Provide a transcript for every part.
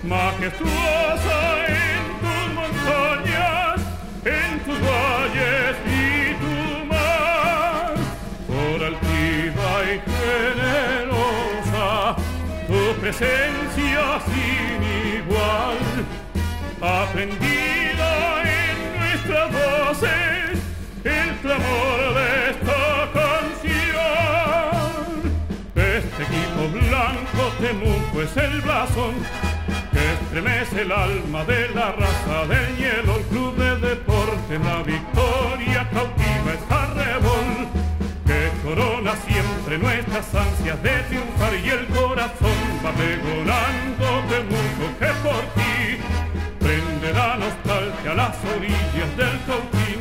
majestuosa en tus montañas, en tus valles y tu mar, por altiva y generosa, tu presencia sin igual, aprendida en nuestras voces, el clamor de esta canción. Este equipo blanco Temuco es el blasón que estremece el alma de la raza del hielo. El club de deporte, la victoria cautiva esta arrebol que corona siempre nuestras ansias de triunfar, y el corazón va pregonando Temuco que por ti prende la nostalgia a las orillas del Cautín.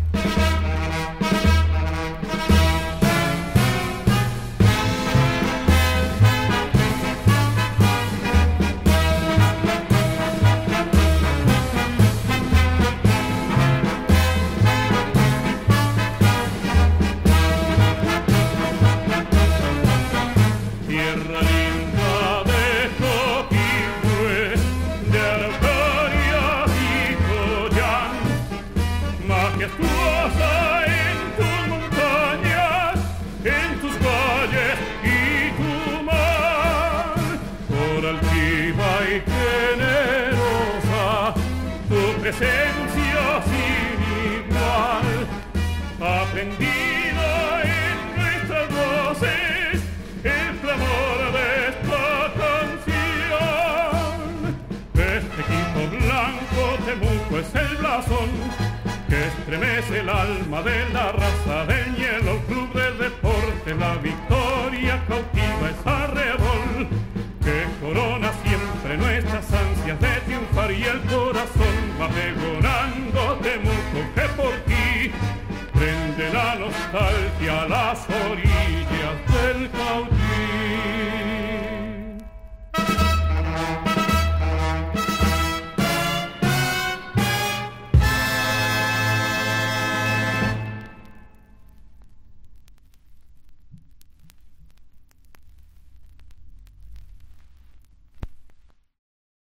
Tierra linda de Coquimbo, de Araucaria y Coyán, majestuosa en tus montañas, en tus valles y tu mar, por altiva y generosa, tu presencia sin igual, aprendida en nuestras voces, el clamor de esta canción. Este equipo blanco Temuco es el blasón que estremece el alma de la raza del hielo. El club de deporte, la victoria cautiva esa